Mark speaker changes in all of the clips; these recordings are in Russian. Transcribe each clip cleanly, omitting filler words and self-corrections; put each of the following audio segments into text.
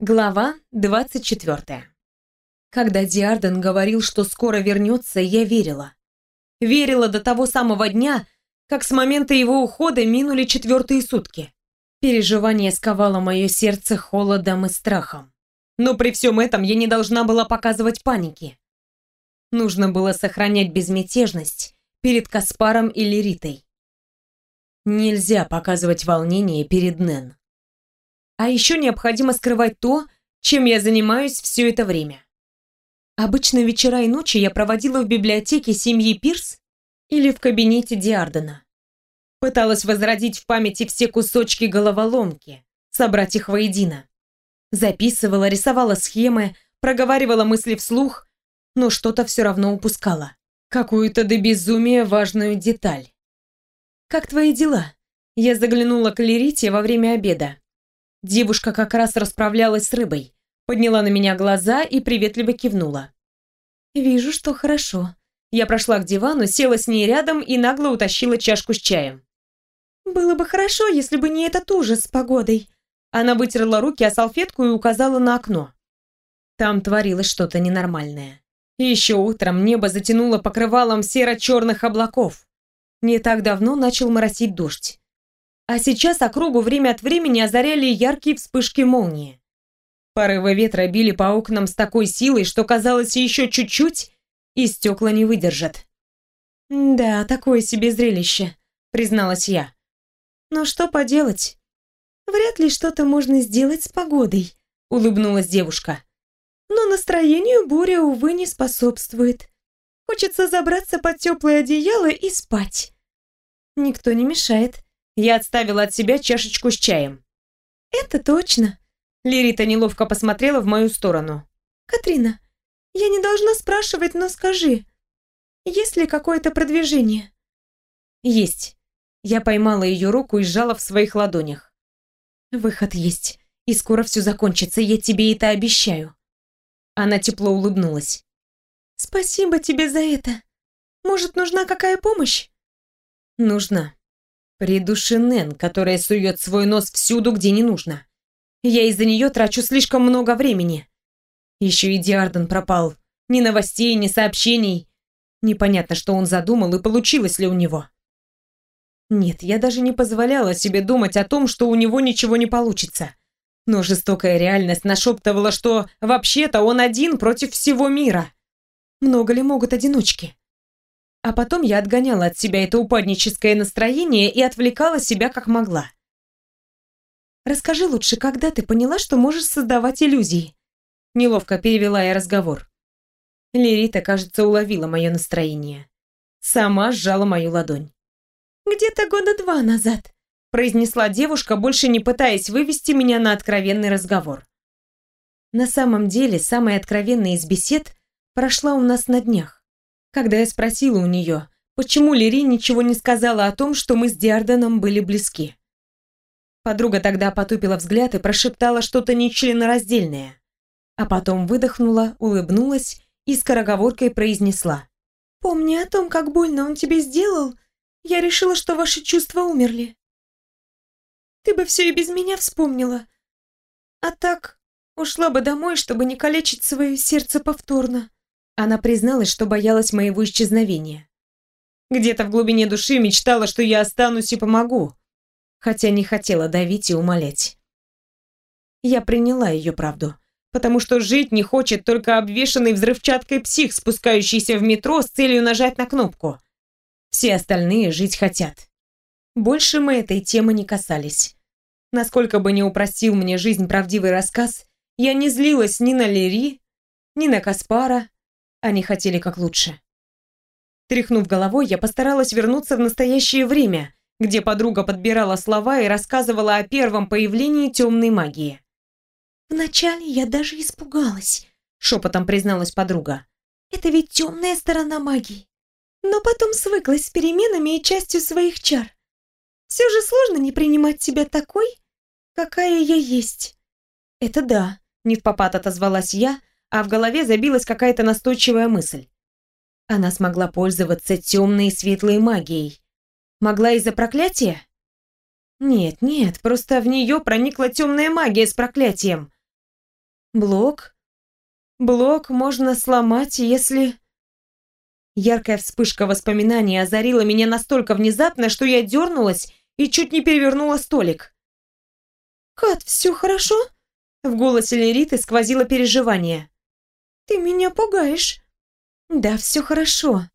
Speaker 1: Глава 24. Когда Диарден говорил, что скоро вернется, я верила. Верила до того самого дня, как с момента его ухода минули 4 сутки. Переживание сковало мое сердце холодом и страхом. Но при всем этом я не должна была показывать паники. Нужно было сохранять безмятежность перед Каспаром или Ритой. Нельзя показывать волнение перед Нэн. А еще необходимо скрывать то, чем я занимаюсь все это время. Обычно вечера и ночи я проводила в библиотеке семьи Пирс или в кабинете Диардена. Пыталась возродить в памяти все кусочки головоломки, собрать их воедино. Записывала, рисовала схемы, проговаривала мысли вслух, но что-то все равно упускала. Какую-то до безумия важную деталь. «Как твои дела?» Я заглянула к Лерите во время обеда. Девушка как раз расправлялась с рыбой, подняла на меня глаза и приветливо кивнула. «Вижу, что хорошо». Я прошла к дивану, села с ней рядом и нагло утащила чашку с чаем. «Было бы хорошо, если бы не этот ужас с погодой». Она вытерла руки о салфетку и указала на окно. Там творилось что-то ненормальное. Еще утром небо затянуло покрывалом серо-черных облаков. Не так давно начал моросить дождь. А сейчас округу время от времени озаряли яркие вспышки молнии. Порывы ветра били по окнам с такой силой, что казалось, еще чуть-чуть, и стекла не выдержат. «Да, такое себе зрелище», — призналась я. «Но что поделать? Вряд ли что-то можно сделать с погодой», — улыбнулась девушка. «Но настроению буря, увы, не способствует. Хочется забраться под теплое одеяло и спать». «Никто не мешает». Я отставила от себя чашечку с чаем. «Это точно». Лерита неловко посмотрела в мою сторону. «Катрина, я не должна спрашивать, но скажи, есть ли какое-то продвижение?» «Есть». Я поймала ее руку и сжала в своих ладонях. «Выход есть, и скоро все закончится, я тебе это обещаю». Она тепло улыбнулась. «Спасибо тебе за это. Может, нужна какая помощь?» «Нужна. Придуши Нэн, которая сует свой нос всюду, где не нужно. Я из-за нее трачу слишком много времени. Еще и Диарден пропал. Ни новостей, ни сообщений. Непонятно, что он задумал и получилось ли у него. Нет, я даже не позволяла себе думать о том, что у него ничего не получится. Но жестокая реальность нашептывала, что вообще-то он один против всего мира. Много ли могут одиночки? А потом я отгоняла от себя это упадническое настроение и отвлекала себя как могла. «Расскажи лучше, когда ты поняла, что можешь создавать иллюзии?» Неловко перевела я разговор. Лерита, кажется, уловила мое настроение. Сама сжала мою ладонь. «Где-то 2 года назад», произнесла девушка, больше не пытаясь вывести меня на откровенный разговор. На самом деле, самая откровенная из бесед прошла у нас на днях. Когда я спросила у нее, почему Лери ничего не сказала о том, что мы с Диарденом были близки. Подруга тогда потупила взгляд и прошептала что-то нечленораздельное. А потом выдохнула, улыбнулась и скороговоркой произнесла. «Помни о том, как больно он тебе сделал, я решила, что ваши чувства умерли. Ты бы все и без меня вспомнила. А так, ушла бы домой, чтобы не калечить свое сердце повторно». Она призналась, что боялась моего исчезновения. Где-то в глубине души мечтала, что я останусь и помогу, хотя не хотела давить и умолять. Я приняла ее правду, потому что жить не хочет только обвешанный взрывчаткой псих, спускающийся в метро с целью нажать на кнопку. Все остальные жить хотят. Больше мы этой темы не касались. Насколько бы ни упростил мне жизнь правдивый рассказ, я не злилась ни на Лери, ни на Каспара. Они хотели как лучше. Тряхнув головой, я постаралась вернуться в настоящее время, где подруга подбирала слова и рассказывала о первом появлении темной магии. «Вначале я даже испугалась», — шепотом призналась подруга. «Это ведь темная сторона магии. Но потом свыклась с переменами и частью своих чар. Все же сложно не принимать себя такой, какая я есть». «Это да», — невпопад отозвалась я, а в голове забилась какая-то настойчивая мысль. Она смогла пользоваться темной и светлой магией. Могла из-за проклятия? Нет, просто в нее проникла темная магия с проклятием. Блок? Блок можно сломать, если... Яркая вспышка воспоминаний озарила меня настолько внезапно, что я дернулась и чуть не перевернула столик. «Кат, все хорошо?» В голосе Лериты сквозило переживание. «Ты меня пугаешь». «Да, все хорошо».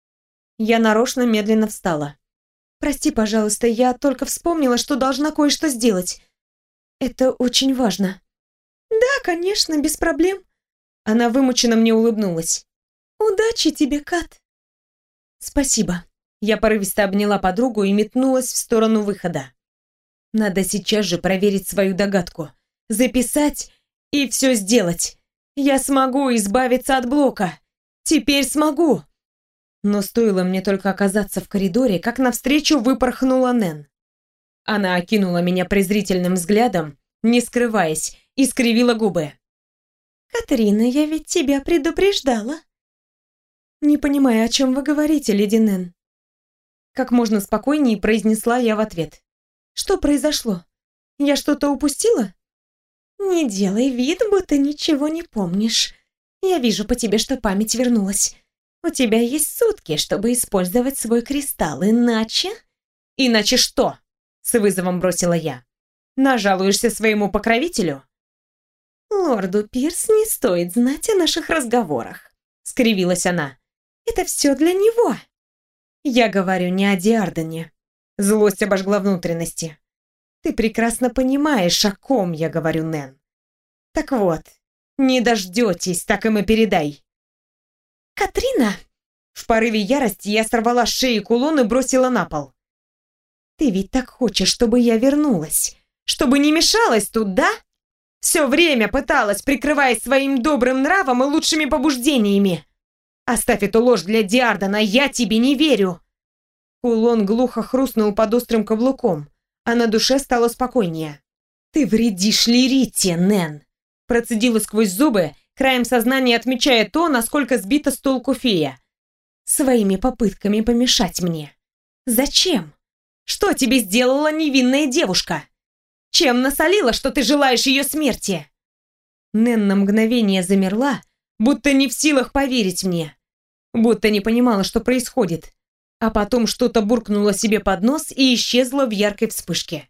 Speaker 1: Я нарочно медленно встала. «Прости, пожалуйста, я только вспомнила, что должна кое-что сделать. Это очень важно». «Да, конечно, без проблем». Она вымученно мне улыбнулась. «Удачи тебе, Кат». «Спасибо». Я порывисто обняла подругу и метнулась в сторону выхода. Надо сейчас же проверить свою догадку. Записать и все сделать. Я смогу избавиться от блока. Теперь смогу. Но стоило мне только оказаться в коридоре, как навстречу выпорхнула Нэн. Она окинула меня презрительным взглядом, не скрываясь, и скривила губы. «Катрина, я ведь тебя предупреждала». «Не понимаю, о чем вы говорите, леди Нэн». Как можно спокойнее произнесла я в ответ. «Что произошло? Я что-то упустила?» «Не делай вид, будто ничего не помнишь. Я вижу по тебе, что память вернулась. У тебя есть сутки, чтобы использовать свой кристалл, иначе...» «Иначе что?» — с вызовом бросила я. «Нажалуешься своему покровителю?» «Лорду Пирс не стоит знать о наших разговорах», — скривилась она. «Это все для него». «Я говорю не о Диардене». Злость обожгла внутренности. «Ты прекрасно понимаешь, о ком я говорю, Нэн. Так вот, не дождетесь, так им и передай». «Катрина!» В порыве ярости я сорвала с шеи кулон и бросила на пол. «Ты ведь так хочешь, чтобы я вернулась? Чтобы не мешалась тут, да? Все время пыталась, прикрываясь своим добрым нравом и лучшими побуждениями. Оставь эту ложь для Диардена, я тебе не верю!» Кулон глухо хрустнул под острым каблуком, а на душе стало спокойнее. «Ты вредишь Лерите, Нэн!» Процедила сквозь зубы, краем сознания отмечая то, насколько сбита с толку фея. «Своими попытками помешать мне. Зачем? Что тебе сделала невинная девушка? Чем насолила, что ты желаешь ее смерти?» Нэн на мгновение замерла, будто не в силах поверить мне, будто не понимала, что происходит, а потом что-то буркнула себе под нос и исчезла в яркой вспышке.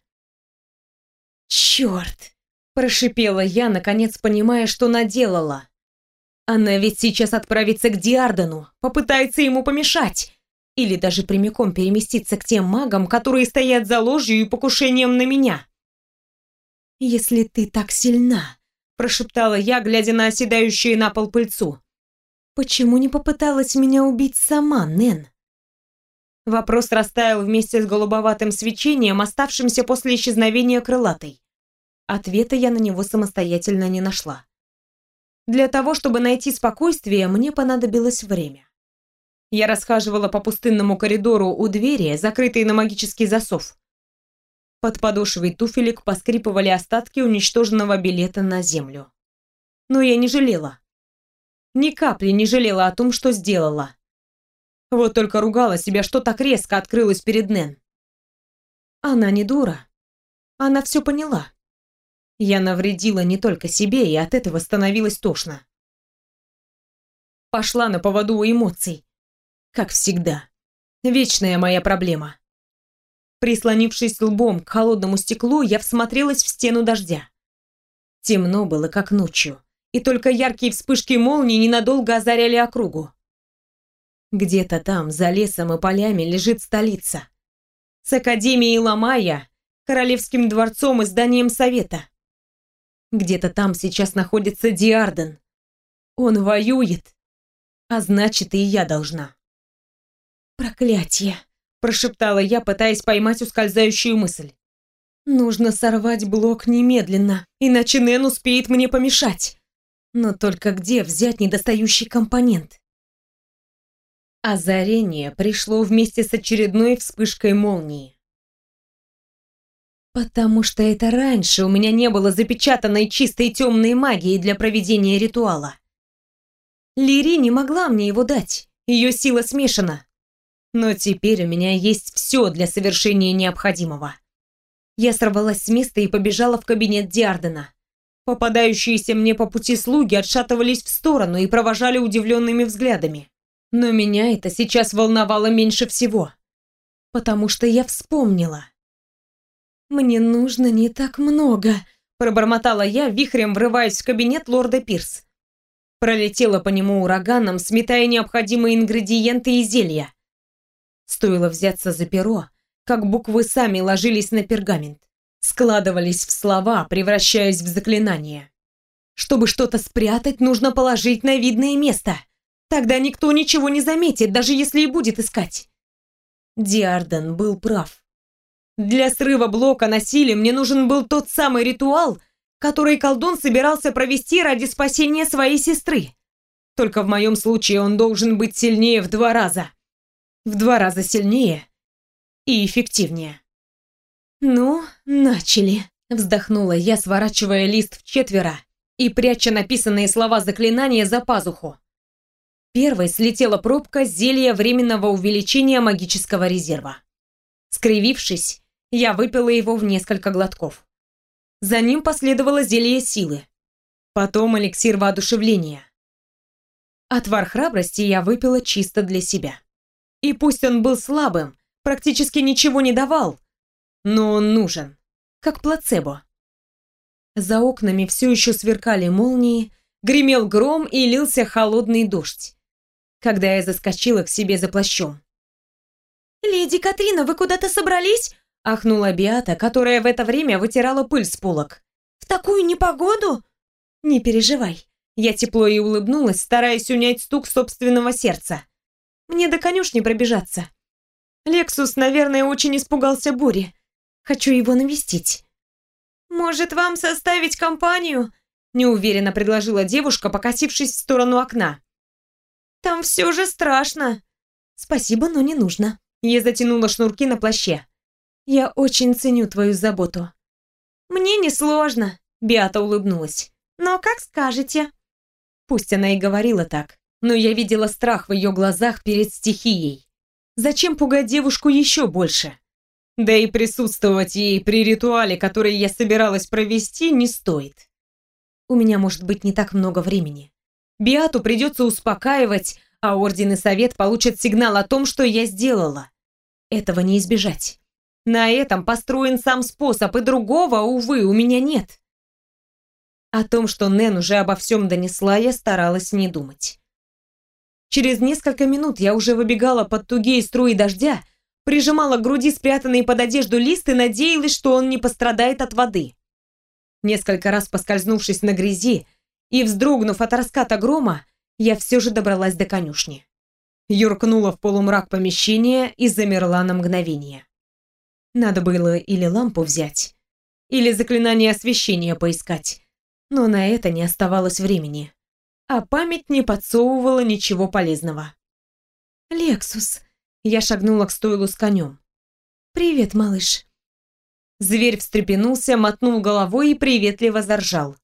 Speaker 1: «Черт!» – прошипела я, наконец понимая, что наделала. «Она ведь сейчас отправится к Диардену, попытается ему помешать, или даже прямиком переместиться к тем магам, которые стоят за ложью и покушением на меня». «Если ты так сильна», – прошептала я, глядя на оседающую на пол пыльцу, «почему не попыталась меня убить сама, Нэн?» Вопрос растаял вместе с голубоватым свечением, оставшимся после исчезновения крылатой. Ответа я на него самостоятельно не нашла. Для того, чтобы найти спокойствие, мне понадобилось время. Я расхаживала по пустынному коридору у двери, закрытой на магический засов. Под подошвой туфелек поскрипывали остатки уничтоженного билета на землю. Но я не жалела. Ни капли не жалела о том, что сделала. Вот только ругала себя, что так резко открылась перед Нэн. Она не дура. Она все поняла. Я навредила не только себе, и от этого становилось тошно. Пошла на поводу у эмоций. Как всегда. Вечная моя проблема. Прислонившись лбом к холодному стеклу, я всмотрелась в стену дождя. Темно было, как ночью, и только яркие вспышки молний ненадолго озаряли округу. Где-то там, за лесом и полями, лежит столица. С Академией Ламая, Королевским дворцом и зданием Совета. Где-то там сейчас находится Диарден. Он воюет, а значит, и я должна. «Проклятье!» – прошептала я, пытаясь поймать ускользающую мысль. «Нужно сорвать блок немедленно, иначе Нэн успеет мне помешать. Но только где взять недостающий компонент?» Озарение пришло вместе с очередной вспышкой молнии. Потому что это раньше у меня не было запечатанной чистой темной магии для проведения ритуала. Лири не могла мне его дать, ее сила смешана. Но теперь у меня есть все для совершения необходимого. Я сорвалась с места и побежала в кабинет Диардена. Попадающиеся мне по пути слуги отшатывались в сторону и провожали удивленными взглядами. Но меня это сейчас волновало меньше всего, потому что я вспомнила. «Мне нужно не так много», — пробормотала я, вихрем врываясь в кабинет лорда Пирс. Пролетела по нему ураганом, сметая необходимые ингредиенты и зелья. Стоило взяться за перо, как буквы сами ложились на пергамент, складывались в слова, превращаясь в заклинания. Чтобы что-то спрятать, нужно положить на видное место. Тогда никто ничего не заметит, даже если и будет искать. Диарден был прав. Для срыва блока на силе мне нужен был тот самый ритуал, который колдун собирался провести ради спасения своей сестры. Только в моем случае он должен быть сильнее в 2 раза. В 2 раза сильнее и эффективнее. «Ну, начали», — вздохнула я, сворачивая лист вчетверо и пряча написанные слова заклинания за пазуху. Первой слетела пробка зелья временного увеличения магического резерва. Скривившись, я выпила его в несколько глотков. За ним последовало зелье силы. Потом эликсир воодушевления. Отвар храбрости я выпила чисто для себя. И пусть он был слабым, практически ничего не давал, но он нужен, как плацебо. За окнами все еще сверкали молнии, гремел гром и лился холодный дождь, когда я заскочила к себе за плащом. «Леди Катрина, вы куда-то собрались?» — ахнула Беата, которая в это время вытирала пыль с полок. «В такую непогоду?» «Не переживай». Я тепло ей улыбнулась, стараясь унять стук собственного сердца. «Мне до конюшни пробежаться. Лексус, наверное, очень испугался бури. Хочу его навестить». «Может, вам составить компанию?» — неуверенно предложила девушка, покосившись в сторону окна. «Там все же страшно». «Спасибо, но не нужно». Я затянула шнурки на плаще. «Я очень ценю твою заботу». «Мне несложно», — Беата улыбнулась. «Но как скажете». Пусть она и говорила так, но я видела страх в ее глазах перед стихией. Зачем пугать девушку еще больше? Да и присутствовать ей при ритуале, который я собиралась провести, не стоит. У меня может быть не так много времени. Беату придется успокаивать, а Орден и Совет получат сигнал о том, что я сделала. Этого не избежать. На этом построен сам способ, и другого, увы, у меня нет. О том, что Нэн уже обо всем донесла, я старалась не думать. Через несколько минут я уже выбегала под тугие струи дождя, прижимала к груди спрятанный под одежду лист и надеялась, что он не пострадает от воды. Несколько раз поскользнувшись на грязи и вздрогнув от раската грома, я все же добралась до конюшни. Юркнула в полумрак помещения и замерла на мгновение. Надо было или лампу взять, или заклинание освещения поискать, но на это не оставалось времени, а память не подсовывала ничего полезного. «Лексус!» — я шагнула к стойлу с конем. «Привет, малыш!» Зверь встрепенулся, мотнул головой и приветливо заржал.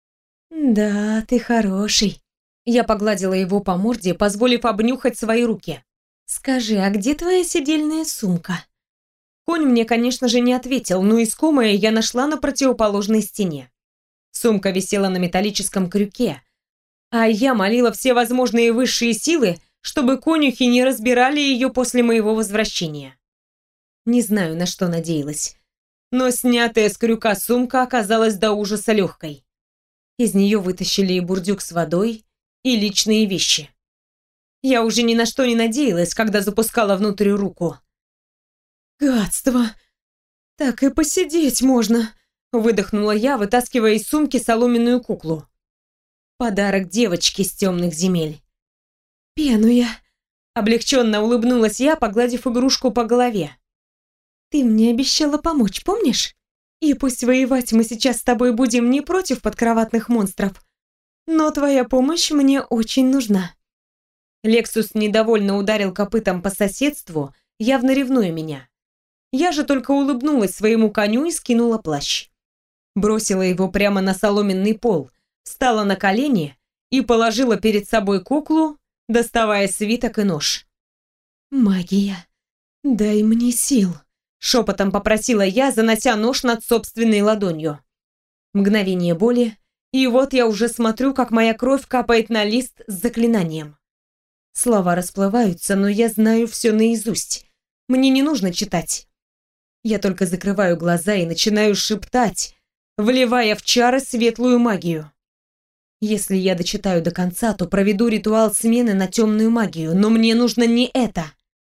Speaker 1: «Да, ты хороший!» Я погладила его по морде, позволив обнюхать свои руки. «Скажи, а где твоя сидельная сумка?» Конь мне, конечно же, не ответил, но искомое я нашла на противоположной стене. Сумка висела на металлическом крюке, а я молила все возможные высшие силы, чтобы конюхи не разбирали ее после моего возвращения. Не знаю, на что надеялась, но снятая с крюка сумка оказалась до ужаса легкой. Из нее вытащили и бурдюк с водой, и личные вещи. Я уже ни на что не надеялась, когда запускала внутрь руку. «Гадство! Так и посидеть можно!» Выдохнула я, вытаскивая из сумки соломенную куклу. Подарок девочке с темных земель. «Пенуя!» Облегченно улыбнулась я, погладив игрушку по голове. «Ты мне обещала помочь, помнишь? И пусть воевать мы сейчас с тобой будем не против подкроватных монстров, но твоя помощь мне очень нужна». Лексус недовольно ударил копытом по соседству, явно ревнуя меня. Я же только улыбнулась своему коню и скинула плащ. Бросила его прямо на соломенный пол, встала на колени и положила перед собой куклу, доставая свиток и нож. «Магия, дай мне сил», — шепотом попросила я, занося нож над собственной ладонью. Мгновение боли, И вот я уже смотрю, как моя кровь капает на лист с заклинанием. Слова расплываются, но я знаю все наизусть. Мне не нужно читать. Я только закрываю глаза и начинаю шептать, вливая в чары светлую магию. Если я дочитаю до конца, то проведу ритуал смены на темную магию, но мне нужно не это.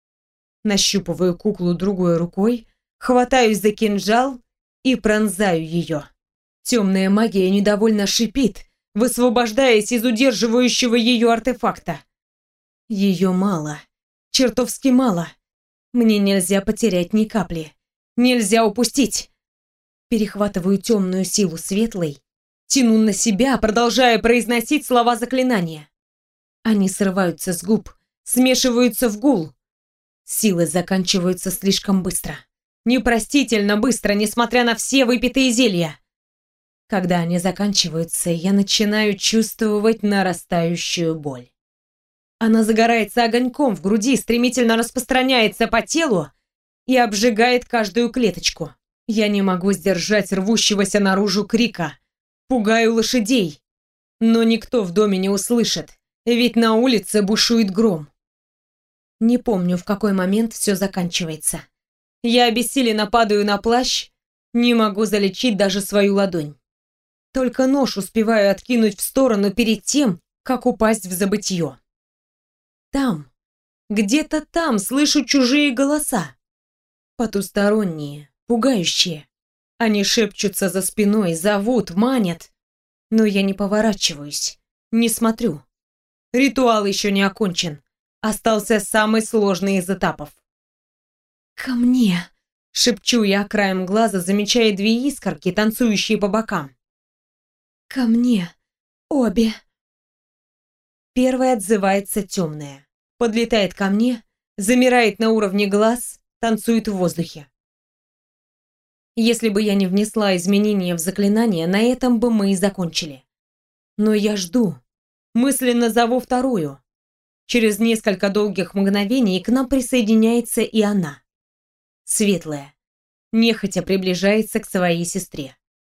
Speaker 1: Нащупываю куклу другой рукой, хватаюсь за кинжал и пронзаю ее. Темная магия недовольно шипит, высвобождаясь из удерживающего ее артефакта. Ее мало, чертовски мало. Мне нельзя потерять ни капли. Нельзя упустить. Перехватываю темную силу светлой, тяну на себя, продолжая произносить слова заклинания. Они срываются с губ, смешиваются в гул. Силы заканчиваются слишком быстро. Непростительно быстро, несмотря на все выпитые зелья. Когда они заканчиваются, я начинаю чувствовать нарастающую боль. Она загорается огоньком в груди, стремительно распространяется по телу и обжигает каждую клеточку. Я не могу сдержать рвущегося наружу крика. Пугаю лошадей. Но никто в доме не услышит, ведь на улице бушует гром. Не помню, в какой момент все заканчивается. Я обессиленно падаю на плащ, не могу залечить даже свою ладонь. Только нож успеваю откинуть в сторону перед тем, как упасть в забытье. Там, где-то там слышу чужие голоса. Потусторонние, пугающие. Они шепчутся за спиной, зовут, манят. Но я не поворачиваюсь, не смотрю. Ритуал еще не окончен. Остался самый сложный из этапов. «Ко мне!» — шепчу я краем глаза, замечая две искорки, танцующие по бокам. «Ко мне! Обе!» Первая отзывается темная. Подлетает ко мне, замирает на уровне глаз, танцует в воздухе. Если бы я не внесла изменения в заклинание, на этом бы мы и закончили. Но я жду. Мысленно зову вторую. Через несколько долгих мгновений к нам присоединяется и она. Светлая. Нехотя приближается к своей сестре.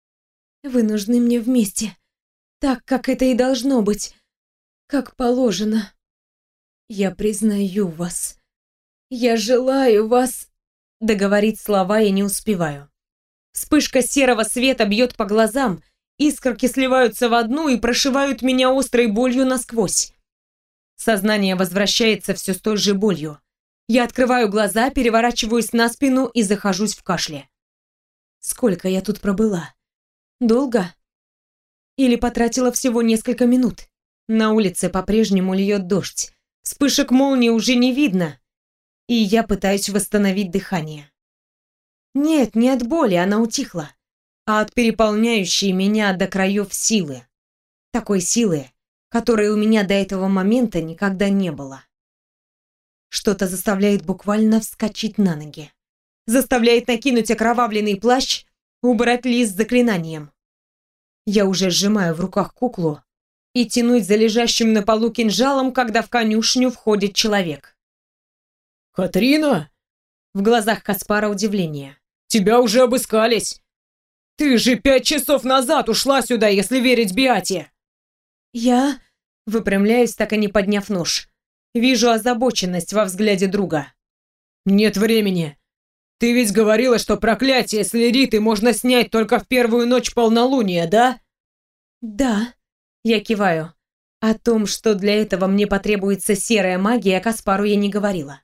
Speaker 1: «Вы нужны мне вместе. Так, как это и должно быть. Как положено. Я признаю вас. Я желаю вас...» Договорить слова я не успеваю. Вспышка серого света бьет по глазам, искорки сливаются в одну и прошивают меня острой болью насквозь. Сознание возвращается все с той же болью. Я открываю глаза, переворачиваюсь на спину и захожусь в кашле. Сколько я тут пробыла? Долго? Или потратила всего несколько минут? На улице по-прежнему льет дождь. Вспышек молнии уже не видно. И я пытаюсь восстановить дыхание. Нет, не от боли, она утихла, а от переполняющей меня до краев силы. Такой силы, которой у меня до этого момента никогда не было. Что-то заставляет буквально вскочить на ноги. Заставляет накинуть окровавленный плащ, убрать лист с заклинанием. Я уже сжимаю в руках куклу и тянусь за лежащим на полу кинжалом, когда в конюшню входит человек.
Speaker 2: «Катрина?»
Speaker 1: В глазах Каспара удивление.
Speaker 2: «Тебя уже обыскались! Ты же 5 часов назад ушла сюда, если верить Биате!»
Speaker 1: Я выпрямляюсь, так и не подняв нож. Вижу озабоченность во взгляде друга.
Speaker 2: «Нет времени! Ты ведь говорила, что проклятие с Лериты можно снять только в первую ночь полнолуния, да?»
Speaker 1: «Да», — я киваю. О том, что для этого мне потребуется серая магия, Каспару я не говорила.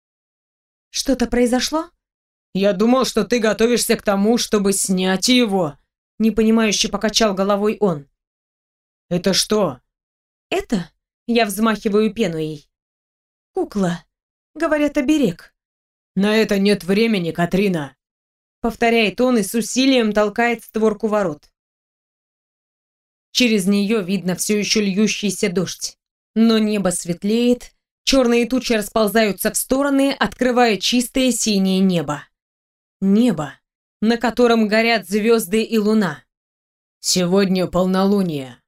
Speaker 1: «Что-то произошло?»
Speaker 2: «Я думал, что ты готовишься к тому, чтобы снять его», —
Speaker 1: непонимающе покачал головой он.
Speaker 2: «Это что?»
Speaker 1: «Это?» — я взмахиваю пенуей. «Кукла. Говорят, оберег».
Speaker 2: «На это нет времени, Катрина»,
Speaker 1: — повторяет он и с усилием толкает створку ворот. Через нее видно все еще льющийся дождь. Но небо светлеет, черные тучи расползаются в стороны, открывая чистое синее небо. Небо, на котором горят звезды и луна.
Speaker 2: «Сегодня полнолуние»,